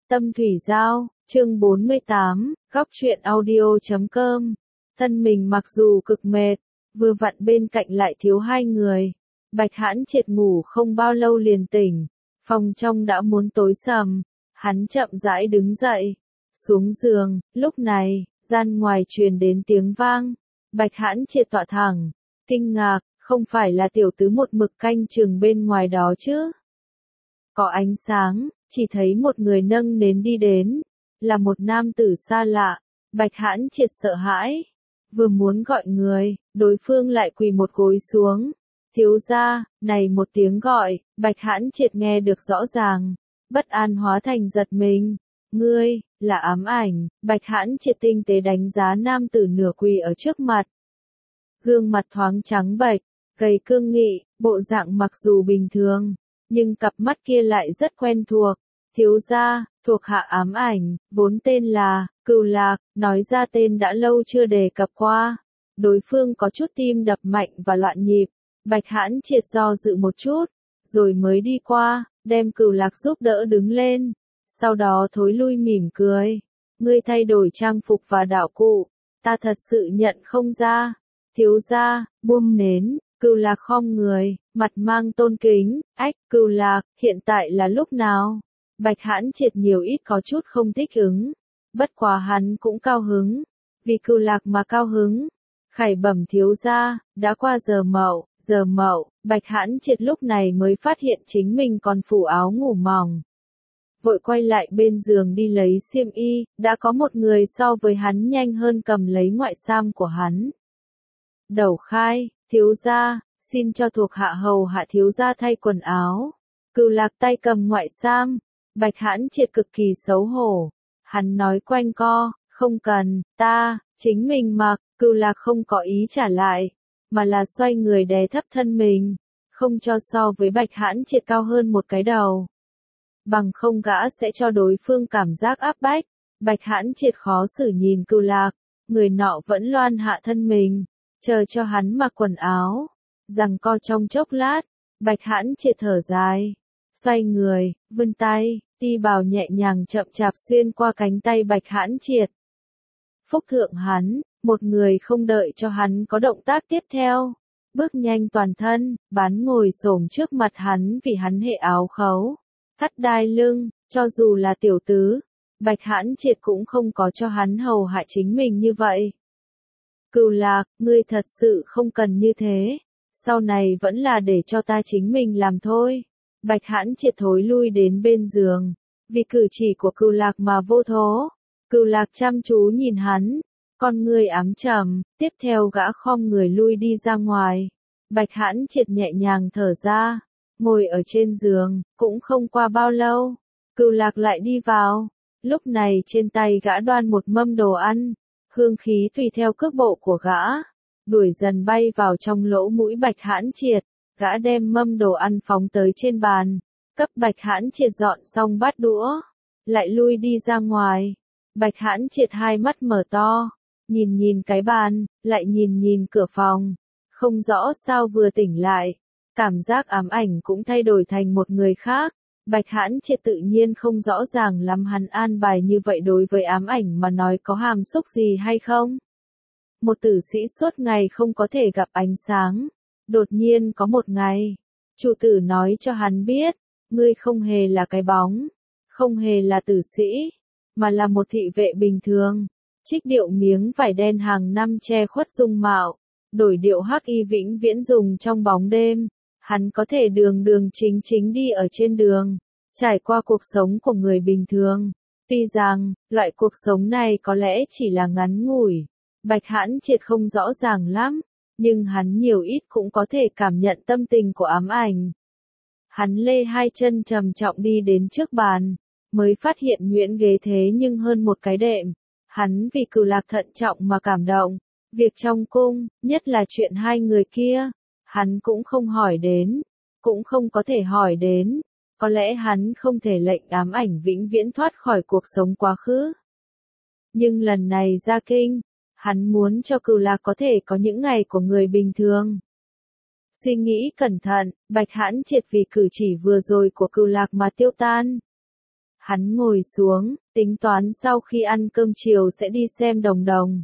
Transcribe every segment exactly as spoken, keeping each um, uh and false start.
Tâm Thủy Giao, chương bốn mươi tám, góc truyện audio chấm com. Thân mình mặc dù cực mệt, vừa vặn bên cạnh lại thiếu hai người. Bạch Hãn Triệt ngủ không bao lâu liền tỉnh, phòng trong đã muốn tối sầm, hắn chậm rãi đứng dậy, xuống giường, lúc này, gian ngoài truyền đến tiếng vang. Bạch Hãn Triệt tọa thẳng, kinh ngạc, không phải là tiểu tứ một mực canh chừng bên ngoài đó chứ? Có ánh sáng, chỉ thấy một người nâng nến đi đến, là một nam tử xa lạ. Bạch Hãn Triệt sợ hãi, vừa muốn gọi người, đối phương lại quỳ một gối xuống. Thiếu gia, này một tiếng gọi, Bạch Hãn Triệt nghe được rõ ràng, bất an hóa thành giật mình. Ngươi, là ám ảnh. Bạch Hãn Triệt tinh tế đánh giá nam tử nửa quỳ ở trước mặt. Gương mặt thoáng trắng bệch, gầy cương nghị, bộ dạng mặc dù bình thường, nhưng cặp mắt kia lại rất quen thuộc. Thiếu gia, thuộc hạ ám ảnh, vốn tên là Cừu Lạc, nói ra tên đã lâu chưa đề cập qua. Đối phương có chút tim đập mạnh và loạn nhịp. Bạch Hãn Triệt do dự một chút, rồi mới đi qua, đem Cừu Lạc giúp đỡ đứng lên. Sau đó thối lui mỉm cười. Ngươi thay đổi trang phục và đạo cụ, ta thật sự nhận không ra. Thiếu gia, buông nến. Cừu Lạc khom người, mặt mang tôn kính. Ách, Cừu Lạc, hiện tại là lúc nào? Bạch Hãn Triệt nhiều ít có chút không thích ứng. Bất quá hắn cũng cao hứng. Vì Cừu Lạc mà cao hứng. Khải bẩm thiếu gia, đã qua giờ mậu. Giờ mậu, Bạch Hãn Triệt lúc này mới phát hiện chính mình còn phủ áo ngủ mỏng. Vội quay lại bên giường đi lấy xiêm y, đã có một người so với hắn nhanh hơn cầm lấy ngoại sam của hắn. Đầu khai, thiếu gia, xin cho thuộc hạ hầu hạ thiếu gia thay quần áo. Cừu Lạc tay cầm ngoại sam. Bạch Hãn Triệt cực kỳ xấu hổ. Hắn nói quanh co, không cần, ta, chính mình mặc. Cừu Lạc không có ý trả lại, mà là xoay người đè thấp thân mình, không cho so với Bạch Hãn Triệt cao hơn một cái đầu. Bằng không gã sẽ cho đối phương cảm giác áp bách. Bạch Hãn Triệt khó xử nhìn Cừu Lạc, người nọ vẫn loan hạ thân mình, chờ cho hắn mặc quần áo. Giằng co trong chốc lát, Bạch Hãn Triệt thở dài, xoay người, vươn tay, ti bào nhẹ nhàng chậm chạp xuyên qua cánh tay Bạch Hãn Triệt. Phúc thượng hắn, một người không đợi cho hắn có động tác tiếp theo, bước nhanh toàn thân, bán ngồi xổm trước mặt hắn vì hắn hệ áo khấu, thắt đai lưng. Cho dù là tiểu tứ, Bạch Hãn Triệt cũng không có cho hắn hầu hạ chính mình như vậy. Cừu Lạc, ngươi thật sự không cần như thế, sau này vẫn là để cho ta chính mình làm thôi. Bạch Hãn Triệt thối lui đến bên giường, vì cử chỉ của Cừu Lạc mà vô thố. Cừu Lạc chăm chú nhìn hắn, con ngươi ám trầm, tiếp theo gã khom người lui đi ra ngoài. Bạch Hãn Triệt nhẹ nhàng thở ra, ngồi ở trên giường, cũng không qua bao lâu, Cừu Lạc lại đi vào. Lúc này trên tay gã đoan một mâm đồ ăn, hương khí tùy theo cước bộ của gã, đuổi dần bay vào trong lỗ mũi Bạch Hãn Triệt. Gã đem mâm đồ ăn phóng tới trên bàn, cấp Bạch Hãn Triệt dọn xong bát đũa, lại lui đi ra ngoài. Bạch Hãn Triệt hai mắt mở to, nhìn nhìn cái bàn, lại nhìn nhìn cửa phòng, không rõ sao vừa tỉnh lại, cảm giác ám ảnh cũng thay đổi thành một người khác. Bạch Hãn Triệt tự nhiên không rõ ràng lắm hắn an bài như vậy đối với ám ảnh mà nói có hàm xúc gì hay không. Một tử sĩ suốt ngày không có thể gặp ánh sáng, đột nhiên có một ngày, chủ tử nói cho hắn biết, ngươi không hề là cái bóng, không hề là tử sĩ, mà là một thị vệ bình thường. Trích điệu miếng vải đen hàng năm che khuất dung mạo, đổi điệu hắc y vĩnh viễn dùng trong bóng đêm. Hắn có thể đường đường chính chính đi ở trên đường, trải qua cuộc sống của người bình thường. Tuy rằng, loại cuộc sống này có lẽ chỉ là ngắn ngủi, Bạch Hãn Triệt không rõ ràng lắm, nhưng hắn nhiều ít cũng có thể cảm nhận tâm tình của ám ảnh. Hắn lê hai chân trầm trọng đi đến trước bàn, mới phát hiện nhuyễn ghế thế nhưng hơn một cái đệm. Hắn vì Cừu Lạc thận trọng mà cảm động, việc trong cung, nhất là chuyện hai người kia, hắn cũng không hỏi đến, cũng không có thể hỏi đến. Có lẽ hắn không thể lệnh ám ảnh vĩnh viễn thoát khỏi cuộc sống quá khứ. Nhưng lần này ra kinh, hắn muốn cho Cừu Lạc có thể có những ngày của người bình thường. Suy nghĩ cẩn thận, Bạch Hãn Triệt vì cử chỉ vừa rồi của Cừu Lạc mà tiêu tan. Hắn ngồi xuống, tính toán sau khi ăn cơm chiều sẽ đi xem Đồng Đồng.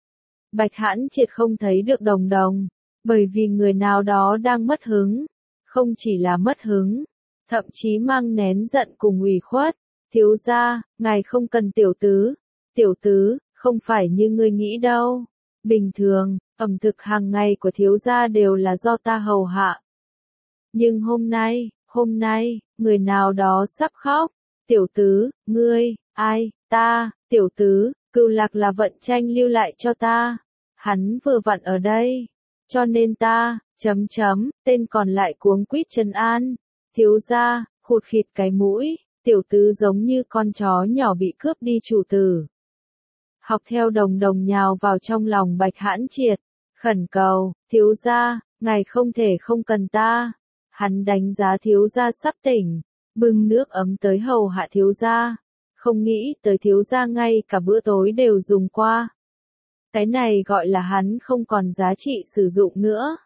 Bạch Hãn Triệt không thấy được Đồng Đồng, bởi vì người nào đó đang mất hứng, không chỉ là mất hứng, thậm chí mang nén giận cùng ủy khuất. Thiếu gia, ngài không cần tiểu tứ. Tiểu tứ, không phải như ngươi nghĩ đâu. Bình thường, ẩm thực hàng ngày của thiếu gia đều là do ta hầu hạ. Nhưng hôm nay, hôm nay, người nào đó sắp khóc. Tiểu tứ, ngươi, ai, ta, tiểu tứ, Cửu Lạc là vận tranh lưu lại cho ta. Hắn vừa vặn ở đây. Cho nên ta, chấm chấm, tên còn lại cuống quýt trấn an. Thiếu gia, khụt khịt cái mũi, tiểu tứ giống như con chó nhỏ bị cướp đi chủ tử. Học theo Đồng Đồng nhào vào trong lòng Bạch Hãn Triệt, khẩn cầu, thiếu gia, ngài không thể không cần ta. Hắn đánh giá thiếu gia sắp tỉnh, bưng nước ấm tới hầu hạ thiếu gia, không nghĩ tới thiếu gia ngay cả bữa tối đều dùng qua. Cái này gọi là hắn không còn giá trị sử dụng nữa.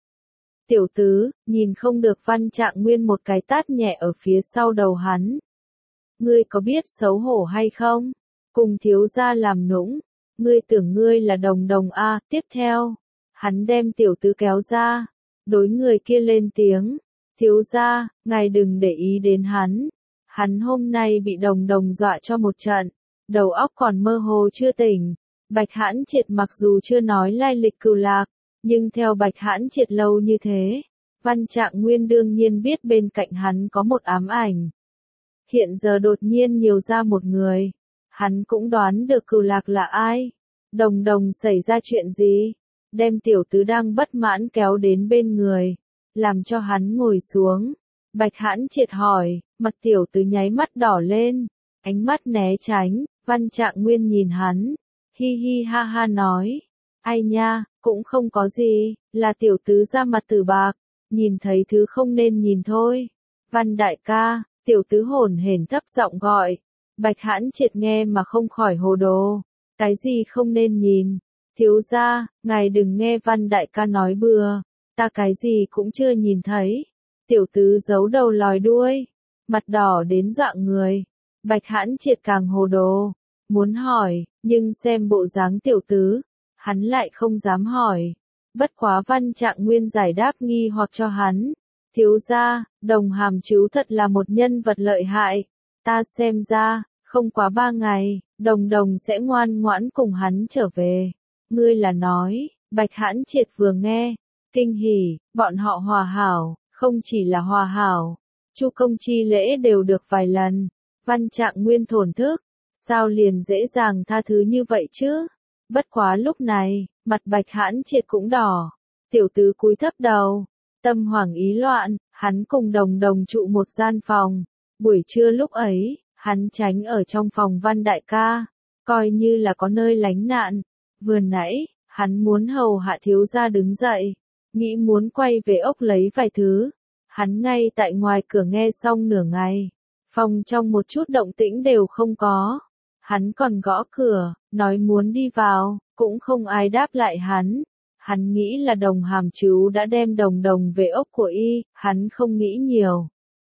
Tiểu tứ, nhìn không được Văn Trạng Nguyên một cái tát nhẹ ở phía sau đầu hắn. Ngươi có biết xấu hổ hay không? Cùng thiếu gia làm nũng, ngươi tưởng ngươi là Đồng Đồng a. Tiếp theo, hắn đem tiểu tứ kéo ra, đối người kia lên tiếng, thiếu gia, ngài đừng để ý đến hắn. Hắn hôm nay bị Đồng Đồng dọa cho một trận, đầu óc còn mơ hồ chưa tỉnh. Bạch Hãn Triệt mặc dù chưa nói lai lịch Cửu Lạc, nhưng theo Bạch Hãn Triệt lâu như thế, Văn Trạng Nguyên đương nhiên biết bên cạnh hắn có một ám ảnh. Hiện giờ đột nhiên nhiều ra một người, hắn cũng đoán được Cửu Lạc là ai. Đồng Đồng xảy ra chuyện gì? Đem tiểu tứ đang bất mãn kéo đến bên người, làm cho hắn ngồi xuống. Bạch Hãn Triệt hỏi, mặt tiểu tứ nháy mắt đỏ lên, ánh mắt né tránh. Văn Trạng Nguyên nhìn hắn, hi hi ha ha nói, ai nha, cũng không có gì, là tiểu tứ ra mặt tử bạc, nhìn thấy thứ không nên nhìn thôi. Văn đại ca, tiểu tứ hổn hển thấp giọng gọi. Bạch Hãn Triệt nghe mà không khỏi hồ đồ, cái gì không nên nhìn? Thiếu gia, ngài đừng nghe Văn đại ca nói bừa, ta cái gì cũng chưa nhìn thấy. Tiểu tứ giấu đầu lòi đuôi, mặt đỏ đến dọa người. Bạch Hãn Triệt càng hồ đồ, muốn hỏi, nhưng xem bộ dáng tiểu tứ, hắn lại không dám hỏi. Bất quá Văn Trạng Nguyên giải đáp nghi hoặc cho hắn. Thiếu gia, Đồng Hàm Trú thật là một nhân vật lợi hại. Ta xem ra, không quá ba ngày, Đồng Đồng sẽ ngoan ngoãn cùng hắn trở về. Ngươi là nói, Bạch Hãn Triệt vừa nghe, kinh hỉ, bọn họ hòa hảo, không chỉ là hòa hảo, chu công chi lễ đều được vài lần. Văn Trạng Nguyên thổn thức, sao liền dễ dàng tha thứ như vậy chứ? Bất quá lúc này, mặt Bạch Hãn Triệt cũng đỏ, tiểu tứ cúi thấp đầu, tâm hoảng ý loạn, hắn cùng Đồng Đồng trụ một gian phòng. Buổi trưa lúc ấy, hắn tránh ở trong phòng Văn đại ca, coi như là có nơi lánh nạn. Vừa nãy, hắn muốn hầu hạ thiếu gia đứng dậy, nghĩ muốn quay về ốc lấy vài thứ. Hắn ngay tại ngoài cửa nghe xong nửa ngày, phòng trong một chút động tĩnh đều không có. Hắn còn gõ cửa, nói muốn đi vào, cũng không ai đáp lại hắn. Hắn nghĩ là Đồng Hàm Trú đã đem Đồng Đồng về ốc của y, hắn không nghĩ nhiều.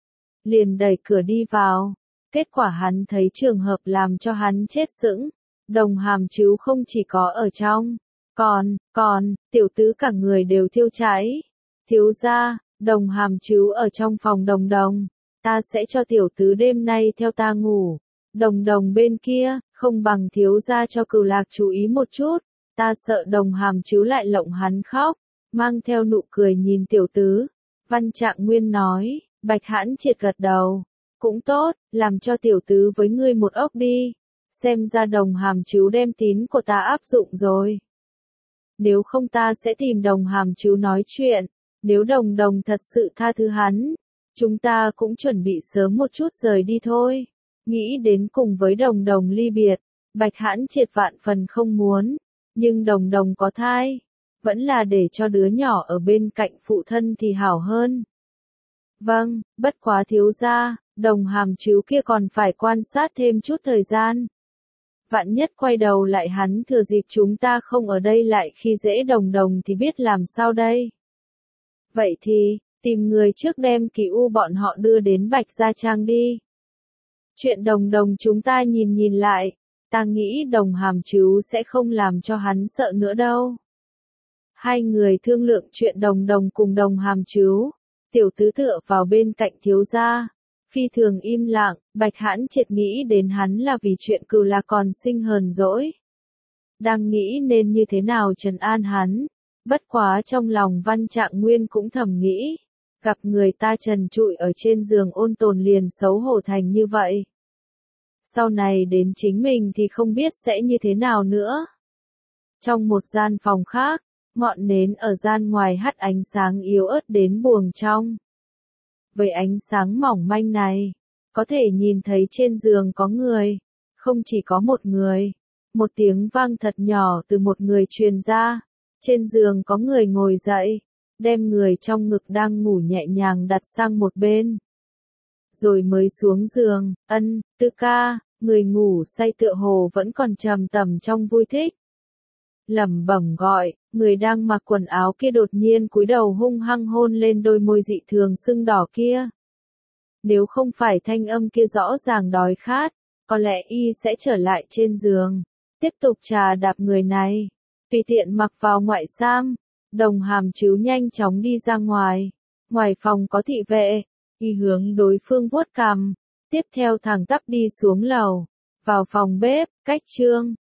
Liền đẩy cửa đi vào, kết quả hắn thấy trường hợp làm cho hắn chết sững. Đồng Hàm Trú không chỉ có ở trong, còn, còn, tiểu tứ cả người đều thiêu cháy. Thiếu gia, Đồng Hàm Trú ở trong phòng Đồng Đồng, ta sẽ cho tiểu tứ đêm nay theo ta ngủ. Đồng Đồng bên kia, không bằng thiếu gia cho Cửu Lạc chú ý một chút, ta sợ Đồng Hàm Trú lại lộng hắn khóc. Mang theo nụ cười nhìn tiểu tứ, Văn Trạng Nguyên nói. Bạch Hãn Triệt gật đầu, cũng tốt, làm cho tiểu tứ với ngươi một ốc đi. Xem ra Đồng Hàm Trú đem tín của ta áp dụng rồi. Nếu không ta sẽ tìm Đồng Hàm Trú nói chuyện. Nếu Đồng Đồng thật sự tha thứ hắn, chúng ta cũng chuẩn bị sớm một chút rời đi thôi. Nghĩ đến cùng với Đồng Đồng ly biệt, Bạch Hãn Triệt vạn phần không muốn. Nhưng Đồng Đồng có thai, vẫn là để cho đứa nhỏ ở bên cạnh phụ thân thì hảo hơn. Vâng, bất quá thiếu gia, Đồng Hàm Trú kia còn phải quan sát thêm chút thời gian. Vạn nhất quay đầu lại hắn thừa dịp chúng ta không ở đây lại khi dễ Đồng Đồng thì biết làm sao đây. Vậy thì, tìm người trước đem Kỳ U bọn họ đưa đến Bạch Gia Trang đi. Chuyện Đồng Đồng chúng ta nhìn nhìn lại, ta nghĩ Đồng Hàm Trứu sẽ không làm cho hắn sợ nữa đâu. Hai người thương lượng chuyện Đồng Đồng cùng Đồng Hàm Trứu, tiểu tứ tựa vào bên cạnh thiếu gia, phi thường im lặng. Bạch Hãn Triệt nghĩ đến hắn là vì chuyện Cừu là còn sinh hờn dỗi, đang nghĩ nên như thế nào trấn an hắn, bất quá trong lòng Văn Trạng Nguyên cũng thầm nghĩ, gặp người ta trần trụi ở trên giường ôn tồn liền xấu hổ thành như vậy. Sau này đến chính mình thì không biết sẽ như thế nào nữa. Trong một gian phòng khác, ngọn nến ở gian ngoài hắt ánh sáng yếu ớt đến buồng trong. Với ánh sáng mỏng manh này, có thể nhìn thấy trên giường có người, không chỉ có một người. Một tiếng vang thật nhỏ từ một người truyền ra, trên giường có người ngồi dậy, đem người trong ngực đang ngủ nhẹ nhàng đặt sang một bên. Rồi mới xuống giường, ân, Tư ca, người ngủ say tựa hồ vẫn còn trầm tầm trong vui thích. Lẩm bẩm gọi, người đang mặc quần áo kia đột nhiên cúi đầu hung hăng hôn lên đôi môi dị thường sưng đỏ kia. Nếu không phải thanh âm kia rõ ràng đói khát, có lẽ y sẽ trở lại trên giường, tiếp tục trà đạp người này, tùy tiện mặc vào ngoại sam. Đồng Hàm Trứu nhanh chóng đi ra ngoài, ngoài phòng có thị vệ, y hướng đối phương vuốt cằm, tiếp theo thẳng tắp đi xuống lầu, vào phòng bếp, cách Trương